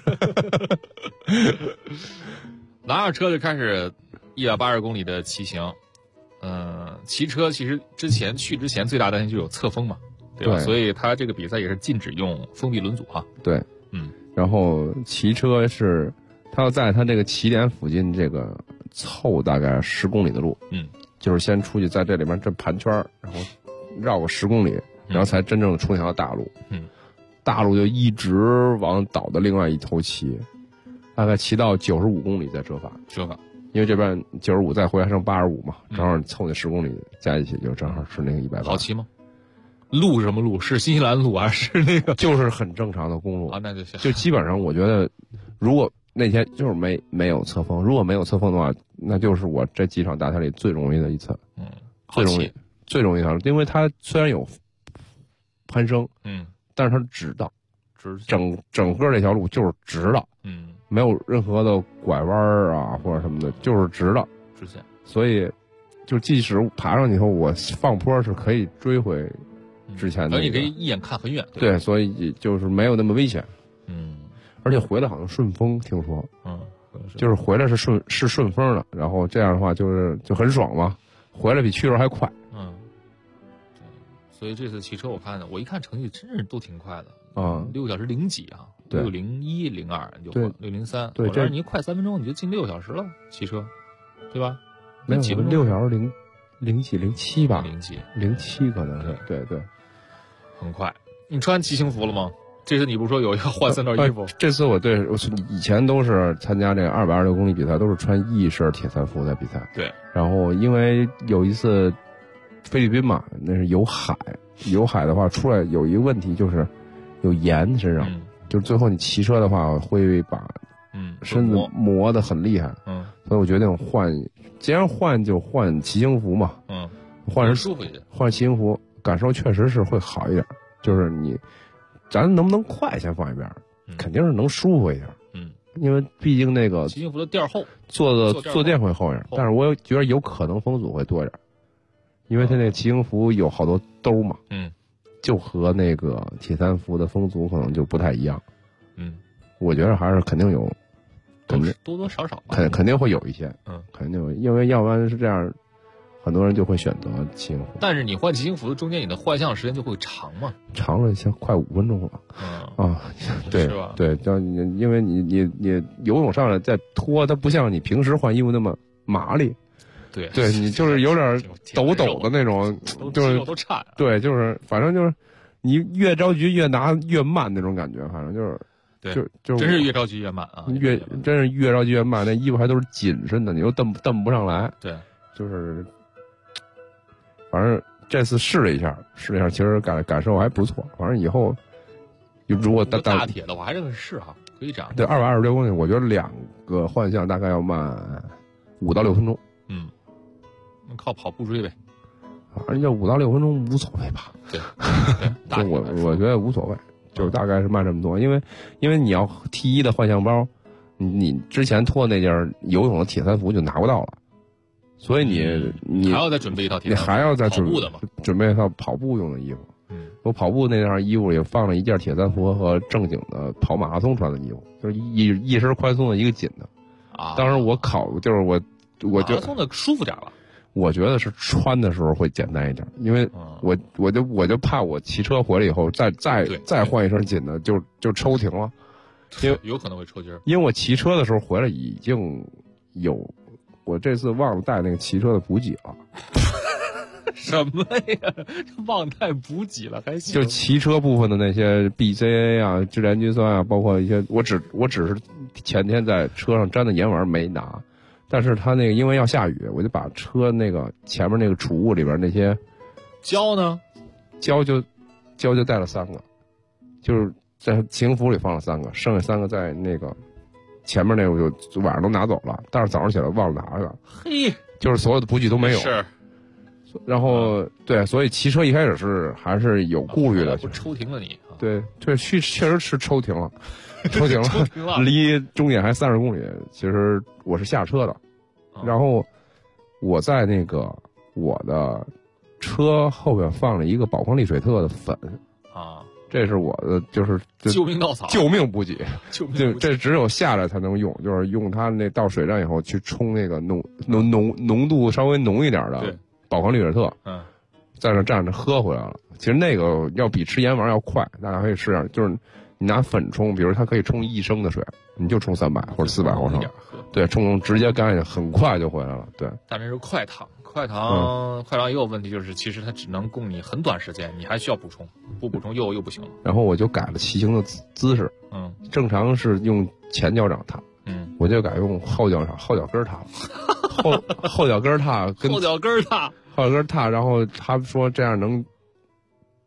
拿着车就开始180公里的骑行。骑车其实去之前最大担心就有侧风嘛，对吧？所以他这个比赛也是禁止用封闭轮组哈。 对，然后骑车是他要在他这个起点附近这个凑大概10公里的路，就是先出去在这里面这盘圈，然后绕个10公里，然后才真正的出那条大路。大路就一直往岛的另外一头骑，大概骑到95公里再折返。因为这边95再回来剩85嘛，正好凑那10公里加一起就正好是那个180。 好骑吗？ 路是什么路？是新西兰路还是那个？ 就是很正常的公路啊，那就行。 就基本上我觉得，如果那天就是没有侧风，如果没有侧风的话，那就是我这几场大赛里最容易的一次。最容易的，因为它虽然有攀升，但是它直道，整个这条路就是直道，没有任何的拐弯啊或者什么的，就是直道直线。 所以，就即使爬上去以后，我放坡是可以追回之前的， 而你可以一眼看很远。 对，所以就是没有那么危险。而且回来好像顺风，听说，就是回来是顺风的，然后这样的话就很爽嘛，回来比去时候还快。 所以这次骑车我看的，我一看成绩真是都挺快的 ，6 小时0几啊，6:01、02你就6:03， 对， 这你快3分钟你就进6小时了，骑车，对吧？ 没有6小时0几07吧，07可能是，对， 很快。你穿骑行服了吗？这次你不是说有要换3套衣服？ 这次我以前都是参加这个226公里比赛，都是穿一身铁三服在比赛。 对。 然后因为有一次菲律宾嘛，那是有海的话出来有一个问题就是有盐身上，就是最后你骑车的话会把身子磨得很厉害。所以我决定既然换就换骑行服嘛。换舒服一点， 换骑行服感受确实是会好一点。就是咱能不能快先放一边，肯定是能舒服一点。因为毕竟那个骑行服的垫厚， 坐垫会厚一点，但是我觉得有可能风阻会多一点，因为它那骑行服有好多兜嘛。就和那个铁三服的风阻可能就不太一样。我觉得还是肯定有， 多多少少肯定会有一些。肯定有，因为要不然是这样。很多人就会选择骑行服， 但是你换骑行服的中间，你的换向时间就会长嘛？ 长了像快5分钟了。对， 是吧？ 对，因为你游泳上来再脱，它不像你平时换衣服那么麻利。 对， 你就是有点抖的那种，就是都颤。 对，就是反正就是你越着急越拿越慢那种感觉，反正就是。 对，就真是越着急越慢啊！ 真是越着急越慢，那衣服还都是紧身的，你又蹬不上来。 对， 就是。反正这次试了一下，其实感受还不错。反正以后如果大铁的话，还是试哈，可以这样。 对，226公里，我觉得2个换向大概要慢5到6分钟。 靠跑步追呗。 反正就5到6分钟无所谓吧。 对， 我觉得无所谓，就是大概是慢这么多。因为你要 T1的换向包，你之前脱那件游泳的铁三服就拿不到了。所以你还要再准备一套你还要再跑步的嘛？ 准备一套跑步用的衣服。我跑步那件衣服也放了一件铁三服和正经的跑马拉松穿的衣服，就是一身宽松的一个紧的。当时我就是我马拉松的舒服点吧。 我觉得是穿的时候会简单一点，因为我就怕我骑车回来以后再换一身紧的就抽停了，因为有可能会抽筋。 因为我骑车的时候回来已经有。我这次忘了带那个骑车的补给了。 什么呀？忘带补给了还行？ 就骑车部分的那些 BCA 啊、支联肌酸啊，包括一些，我只是前天在车上沾的盐丸没拿，但是他那个因为要下雨，我就把车那个前面那个储物里边那些胶呢， 胶就带了3个，就是在骑行服里放了3个，剩下3个在那个。前面那个我就晚上都拿走了，但是早上起来忘了拿了。 嘿， 就是所有的补给都没有。 是。 然后对，所以骑车一开始还是有顾虑的。 不抽停了你？ 对，确实是抽停了，离终点还30公里。其实我是下车的，然后我在那个我的车后边放了一个宝矿力水特的粉。这是我的就是救命稻草、 救命补给，这只有下来才能用，就是用它那到水站以后去冲那个浓度稍微浓一点的宝矿力水特，在那站着喝回来了。其实那个要比吃盐丸要快，大家可以试一下。就是你拿粉冲，比如它可以冲1升的水，你就冲300或者400毫升，对，冲直接干下，很快就回来了。对， 但这是快糖。快糖也有问题，就是其实它只能供你很短时间，你还需要补充，不补充又不行了。 然后我就改了骑行的姿势，正常是用前脚掌踏，我就改用后脚跟踏，后脚跟踏跟后脚跟踏， 然后他说这样能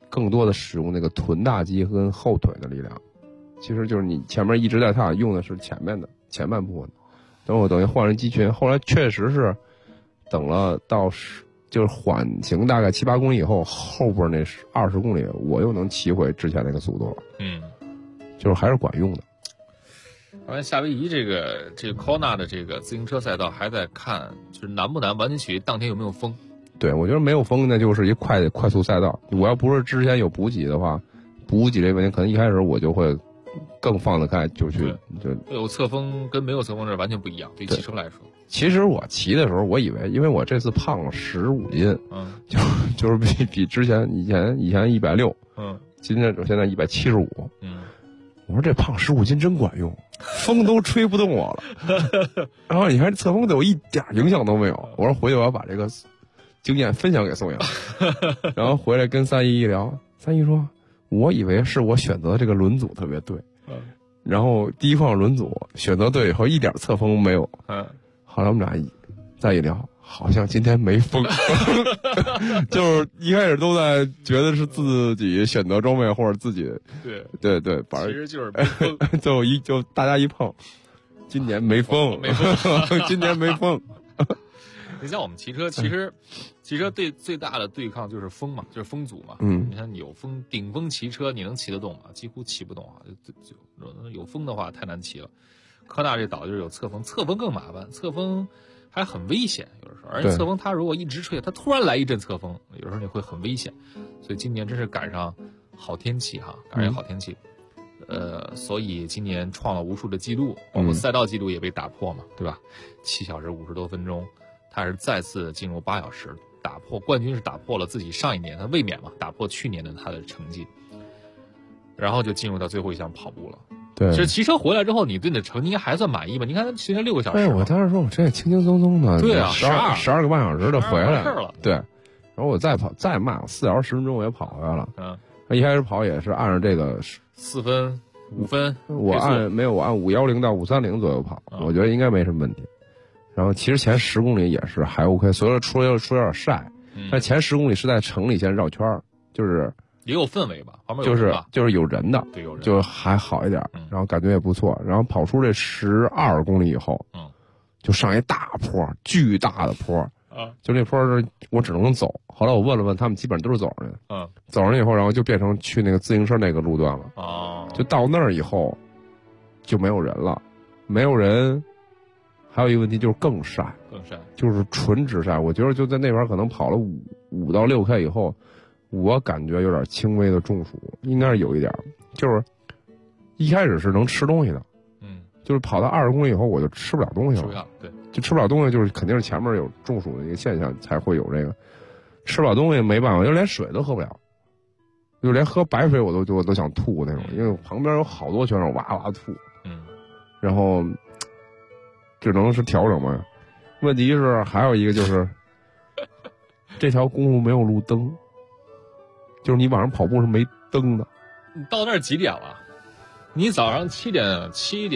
更多的使用那个臀大肌跟后腿的力量。其实就是你前面一直在踏，用的是前半部分。等于换了肌群，后来确实是等了到就是缓行大概7、8公里以后，后边那20公里我又能骑回之前那个速度了。就是还是管用的。 完夏威夷这个 Kona 的这个自行车赛道还在看，就是难不难，完全取决于当天有没有风。 对，我觉得没有风那就是一快速赛道。我要不是之前有补给的话，补给这问题可能一开始我就会更放得开，就去就有侧风跟没有侧风是完全不一样，对汽车来说。 其实我骑的时候，我以为，因为我这次胖了15斤，就是比之前以前160，现在175，我说这胖15斤真管用，风都吹不动我了。然后你看侧风对我一点影响都没有。我说回去我要把这个经验分享给宋阳。然后回来跟3一聊，3一说，我以为是我选择的这个轮组特别对，然后第一况轮组选择对以后一点侧风没有。后来我们俩再一聊，好像今天没风。就是一开始都在觉得是自己选择装备或者自己对， 其实就是没风。 就大家一碰，今年没风，今年没风。 你像我们骑车，其实最大的对抗就是风嘛，就是风阻嘛。你看有风，顶风骑车你能骑得动吗？几乎骑不动啊。就有风的话太难骑了。科纳这岛就是有侧风，侧风更麻烦，侧风还很危险，有的时候。而且侧风它如果一直吹，它突然来一阵侧风，有时候你会很危险。所以今年真是赶上好天气哈，赶上好天气。所以今年创了无数的记录，包括赛道记录也被打破嘛，对吧？7小时50多分钟，他是再次进入8小时，打破冠军是打破了自己上一年他卫冕嘛，打破去年的他的成绩，然后就进入到最后一项跑步了。 对， 其实骑车回来之后，你对你的成绩应该还算满意吧？你看他骑了6个小时。 我当时说我这轻轻松松的， 对啊 ，12个半小时就回来了。 对，然后我再慢4小时10分钟我也跑回来了。一开始跑也是按照这个 4分5分， 我按510到530左右跑，我觉得应该没什么问题。然后其实前10公里也是还 OK， 所以说除了有点晒，但前10公里是在城里先绕圈，就是也有氛围吧，旁边有人吧， 就是有人的， 对，有人就还好一点，然后感觉也不错。然后跑出这12公里以后，就上一大坡，巨大的坡，就那坡我只能走。后来我问了问他们，基本上都是走上去，走上去以后，然后就变成去那个自行车那个路段了，就到那儿以后就没有人了，没有人。还有一个问题就是更晒，就是纯直晒。我觉得就在那边可能跑了5到6 K 以后，我感觉有点轻微的中暑，应该是有一点。就是一开始是能吃东西的，就是跑到20公里以后我就吃不了东西了， 对， 就吃不了东西，就是肯定是前面有中暑的一个现象才会有这个，吃不了东西没办法，就连水都喝不了，就连喝白水我都想吐那种，因为旁边有好多选手哇哇吐，然后。只能是调整嘛。问题是还有一个就是这条公路没有路灯，就是你晚上跑步是没灯的。 你到那儿几点了？你早上7点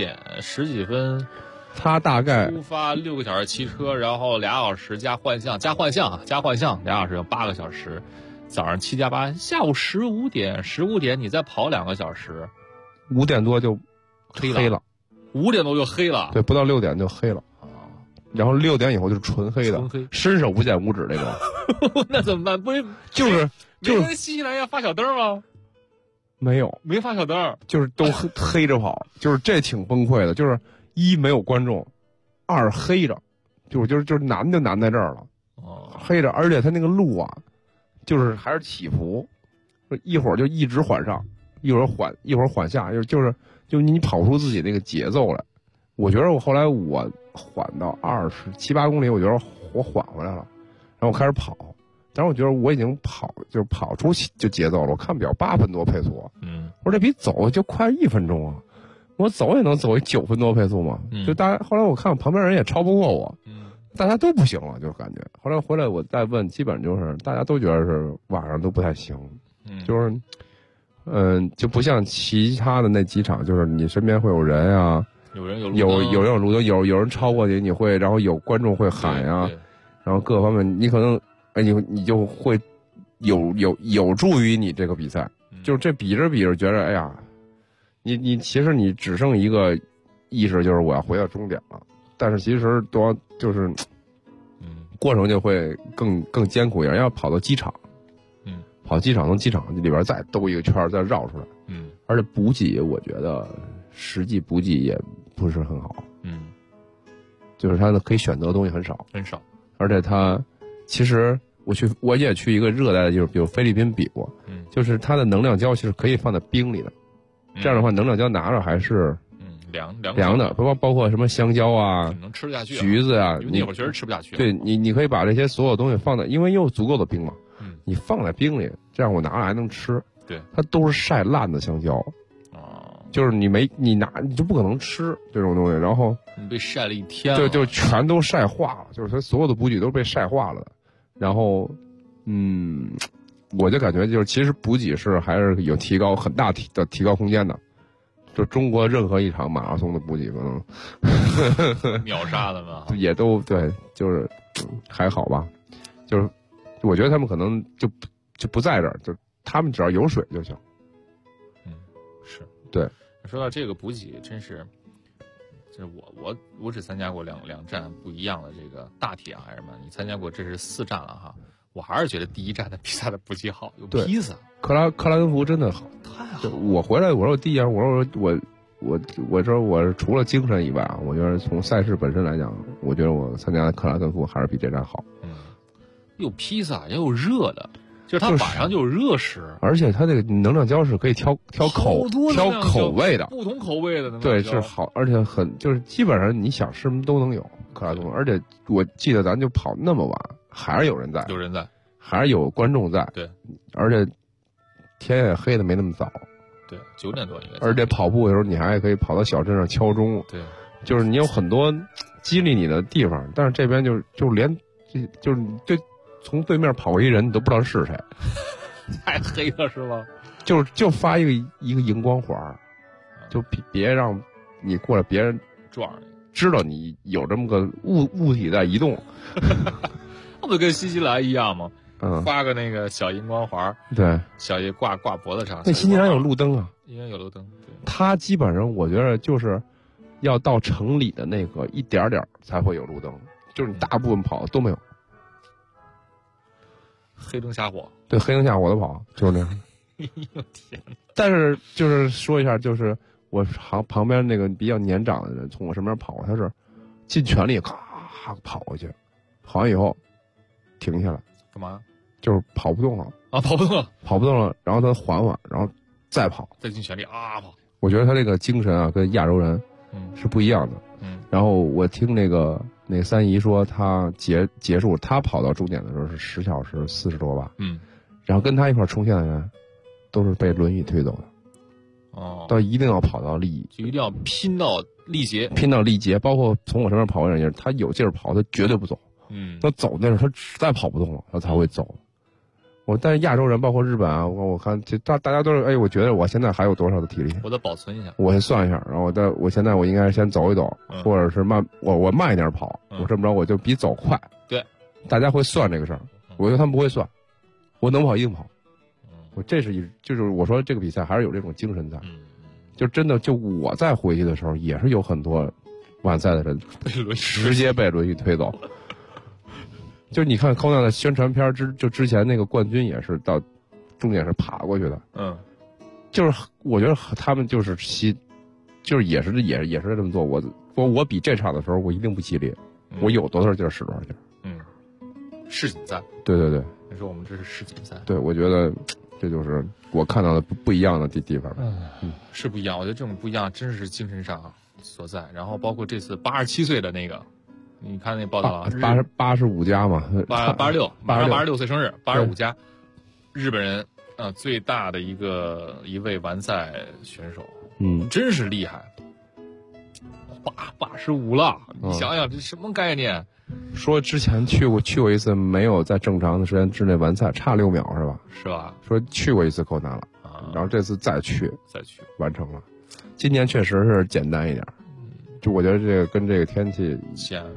10几分， 他大概出发6个小时骑车，然后2小时加换向2小时8个小时，早上7加8，下午15点你再跑2个小时 ，5点多就黑了。 5点多就黑了， 对，不到6点就黑了，然后6点以后就是纯黑的，伸手不见五指那种。 那怎么办？不是就是没跟新西兰要发小灯吗？没发小灯， 就是都黑着跑，就是这挺崩溃的。就是1没有观众，2黑着，就是难就难在这儿了，黑着，而且他那个路啊，就是还是起伏，一会儿就一直缓上，一会儿缓下，就你跑出自己那个节奏来。我觉得我后来我缓到27、8公里，我觉得我缓回来了，然后我开始跑，但是我觉得我已经跑出就节奏了。我看表8分多配速，我说这比走就快1分钟啊，我走也能走9分多配速嘛。就大家后来我看旁边人也超不过我，大家都不行了，就感觉。后来回来我再问，基本就是大家都觉得是晚上都不太行，就是。就不像其他的那几场，就是你身边会有人啊，有人有路灯，有人超过你会，然后有观众会喊呀，然后各方面你可能你就会有助于你这个比赛。就是这比着比着觉得，哎呀，你其实你只剩一个意识，就是我要回到终点了。但是其实就是，过程就会更艰苦一点，要跑到机场，跑机场从机场里边再兜一个圈再绕出来，而且补给我觉得实际补给也不是很好，就是它可以选择的东西很少，而且它其实我也去一个热带的地方，比如菲律宾比过，就是它的能量胶其实可以放在冰里的，这样的话能量胶拿着还是凉的，包括什么香蕉啊， 能吃得下去， 橘子啊， 因为那会儿确实吃不下去。 对你可以把这些所有东西放在，因为有足够的冰嘛，你放在冰里，这样我拿来还能吃。 对， 它都是晒烂的香蕉，就是你就不可能吃这种东西，然后你被晒了一天， 对，就全都晒化了，就是它所有的补给都被晒化了的。然后，我就感觉就是其实补给还是有很大的提高空间的。就中国任何一场马拉松的补给可能秒杀的嘛， 也都对，就是还好吧。就是我觉得他们可能就不在这儿，就他们只要有水就行。 是对。 说到这个补给，真是，就是我只参加过两站不一样的这个大铁还是嘛，你参加过这是4站了哈。我还是觉得第一站的比赛的补给好，有披萨。 克拉根福真的好， 太好。 我回来我说第一站，我说我是除了精神以外啊，我觉得从赛事本身来讲，我觉得我参加的克拉根福还是比这站好。 有披萨也有热的，就是它晚上就有热食， 而且它这个能量胶是可以挑口味的， 不同口味的。 对，是好，而且就是基本上你想吃什么都能有克拉根福，而且我记得咱就跑那么晚。还是有人在，还是有观众在， 对， 而且天也黑的没那么早， 对，9点多应该。 而且跑步的时候，你还可以跑到小镇上敲钟， 对， 就是你有很多激励你的地方，但是这边就连就是从对面跑过一人，你都不知道是谁， 太黑了是吗？ 就发一个荧光环，就别让你过来，别人撞你。 知道你有这么个物体在移动， 那不跟新西兰一样吗？发个那个小荧光环， 对， 小一挂脖子上。 那新西兰有路灯啊， 应该有路灯。 它基本上我觉得就是要到城里的那个一点点才会有路灯，就是你大部分跑都没有。 黑灯瞎火， 对，黑灯瞎火的跑就是那样。 哎呦天！ 但是就是说一下，就是我旁边那个比较年长的人从我身边跑，他是尽全力咔跑过去，跑完以后停下来， 干嘛？ 就是跑不动了啊，跑不动了， 然后他缓缓，然后再跑， 再尽全力跑。 我觉得他这个精神啊，跟亚洲人是不一样的。然后我听那个三姨说，他结束他跑到终点的时候是10小时40多吧。然后跟他一块冲线的人都是被轮椅推走的。到一定要跑到就一定要拼到力竭， 包括从我身边跑过的人，他有劲儿跑，他绝对不走。他走那时候他实在跑不动了，他才会走。但是亚洲人包括日本啊，我看大家都是我觉得我现在还有多少的体力？ 我得保存一下。 我先算一下，然后我现在我应该先走一走，或者是我慢一点跑，我这么着我就比走快。 对， 大家会算这个事儿，我觉得他们不会算，我能跑一定跑。我就是我说这个比赛还是有这种精神在。就真的就我在回去的时候，也是有很多完赛的人直接被轮椅推走。就你看Kona的宣传片之前那个冠军也是到终点是爬过去的。就是我觉得他们就是也是这么做。我比这场的时候我一定不激烈，我有多少劲儿使多少劲儿。 世锦赛。 对对对。 你说我们这是世锦赛。 对，我觉得这就是我看到的不一样的地方。 是不一样。我觉得这种不一样真是精神上所在。然后包括这次87岁的那个。你看那报道啊 ，85加嘛 ，86岁生日，85加，日本人最大的一位完赛选手，真是厉害，85了，你想想这什么概念？ 说之前去过一次，没有在正常的时间之内完赛，差6秒是吧？ 是吧？ 说去过一次Kona了，然后这次再去完成了，今年确实是简单一点。就我觉得这个跟这个天气，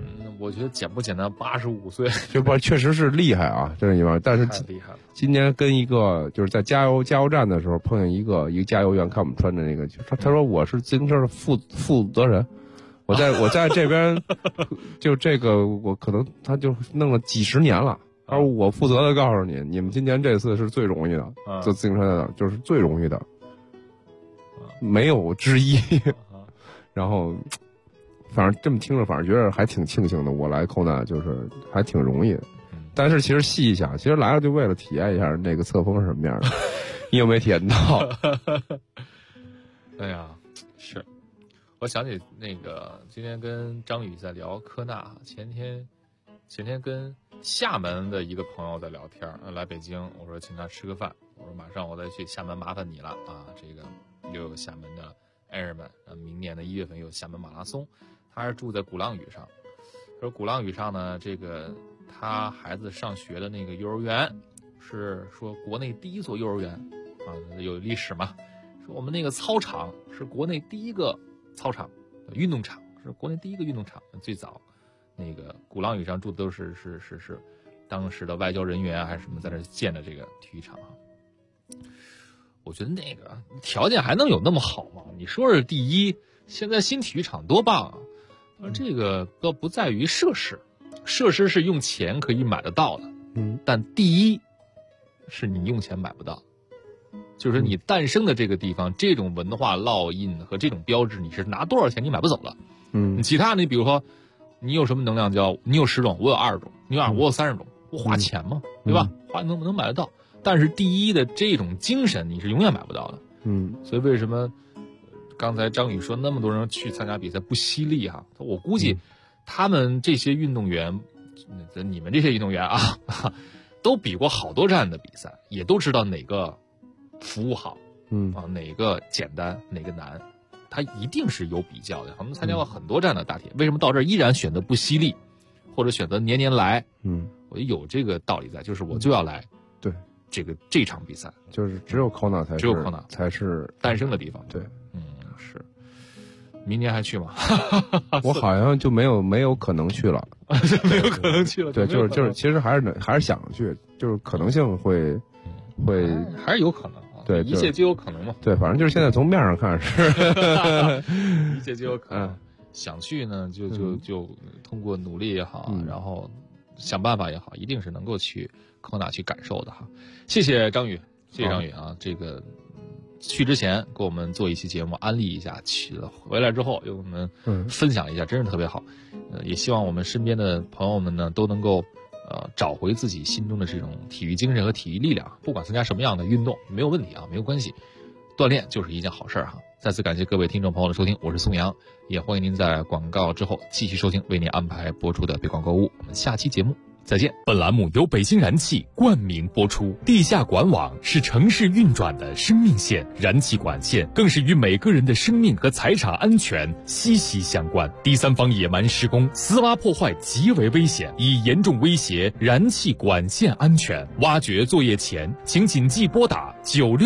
我觉得简不简单，85岁， 这不确实是厉害啊，这是一方面。但是太厉害了。今年跟一个就是在加油站的时候碰见一个加油员，看我们穿的那个，他说我是自行车的负责人，我在这边就这个我可能他就弄了几十年了。他说我负责的告诉你，你们今年这次是最容易的，做自行车的就是最容易的，没有之一。然后反正这么听着，反正觉得还挺庆幸的。我来Kona就是还挺容易的，但是其实细一想，其实来了就为了体验一下那个侧风是什么样的。你有没有体验到？ 哎呀，是，我想起那个今天跟张宇在聊科纳，前天跟厦门的一个朋友在聊天，来北京，我说请他吃个饭，我说马上我再去厦门，麻烦你了啊！这个又有厦门的爱人们，明年的1月份有厦门马拉松，他是住在鼓浪屿上。他说鼓浪屿上呢，这个他孩子上学的那个幼儿园是说国内第一所幼儿园啊，有历史嘛。说我们那个操场是国内第一个操场，运动场是国内第一个运动场，最早。那个鼓浪屿上住的都是当时的外交人员还是什么在那建的这个体育场啊。我觉得那个条件还能有那么好吗？你说是第一，现在新体育场多棒啊！这个都不在于设施是用钱可以买得到的，但第一是你用钱买不到，就是你诞生的这个地方，这种文化烙印和这种标志，你是拿多少钱你买不走的。你其他你比如说。你有什么能量胶？你有10种，我有20种，你有我有30种，我花钱吗？对吧？花能买得到，但是第一的这种精神你是永远买不到的。所以为什么刚才张宇说那么多人去参加比赛不犀利哈？我估计他们这些运动员，你们这些运动员啊，都比过好多站的比赛，也都知道哪个服务好，哪个简单，哪个难。他一定是有比较的，他们参加过很多站的大铁，为什么到这儿依然选择不犀利，或者选择年年来？我有这个道理在，就是我就要来， 对这场比赛， 就是只有Kona才是诞生的地方。 对， 是。明年还去吗？ 我好像就没有可能去了， 没有可能去了。 对，就是其实还是想去，就是可能性会还是有可能。 对， 一切皆有可能嘛。 对，反正就是现在从面上看是一切皆有可能。想去呢，就通过努力也好，然后想办法也好，一定是能够去Kona去感受的哈。谢谢张宇，谢谢张宇啊！这个去之前给我们做一期节目，安利一下，去了回来之后给我们分享一下，真是特别好。也希望我们身边的朋友们呢都能够。找回自己心中的这种体育精神和体育力量，不管参加什么样的运动没有问题啊，没有关系，锻炼就是一件好事哈。再次感谢各位听众朋友的收听，我是宋阳，也欢迎您在广告之后继续收听为您安排播出的北广购物，我们下期节目再见。 本栏目由北京燃气冠名播出。地下管网是城市运转的生命线，燃气管线更是与每个人的生命和财产安全息息相关。第三方野蛮施工、私挖破坏极为危险，已严重威胁燃气管线安全。挖掘作业前，请谨记拨打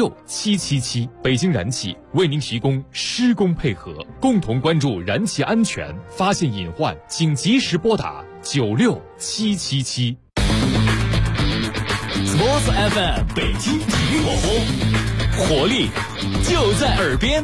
96777。北京燃气为您提供施工配合，共同关注燃气安全，发现隐患请及时拨打96777。 Sports FM 北京体育广播，活力就在耳边。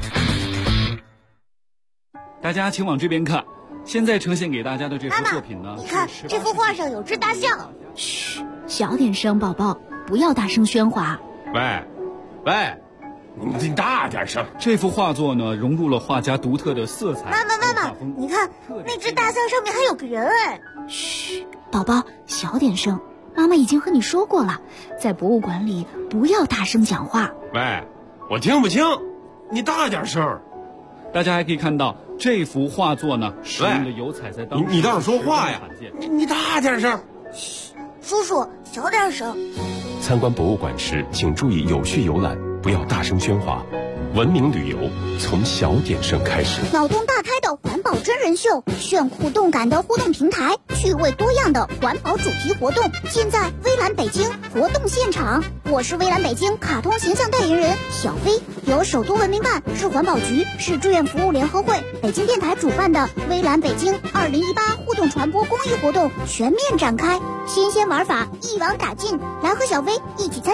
大家请往这边看，现在呈现给大家的这幅作品呢， 你看这幅画上有只大象。 嘘，小点声，宝宝，不要大声喧哗。 喂，你大点声。这幅画作呢，融入了画家独特的色彩。 妈妈，你看那只大象上面还有个人哎。 嘘，宝宝，小点声。妈妈已经和你说过了，在博物馆里不要大声讲话。 喂，我听不清，你大点声。大家还可以看到这幅画作呢，使用的油彩在当时你倒是说话呀！你大点声。 嘘，叔叔，小点声。 参观博物馆时，请注意有序游览，不要大声喧哗。 文明旅游从小点声开始。 脑洞大开的环保真人秀，炫酷动感的互动平台，趣味多样的环保主题活动，尽在微蓝北京活动现场。我是微蓝北京卡通形象代言人小飞，由首都文明办、市环保局、市志愿服务联合会、北京电台主办的微蓝北京2018互动传播公益活动全面展开，新鲜玩法一网打尽，来和小飞一起参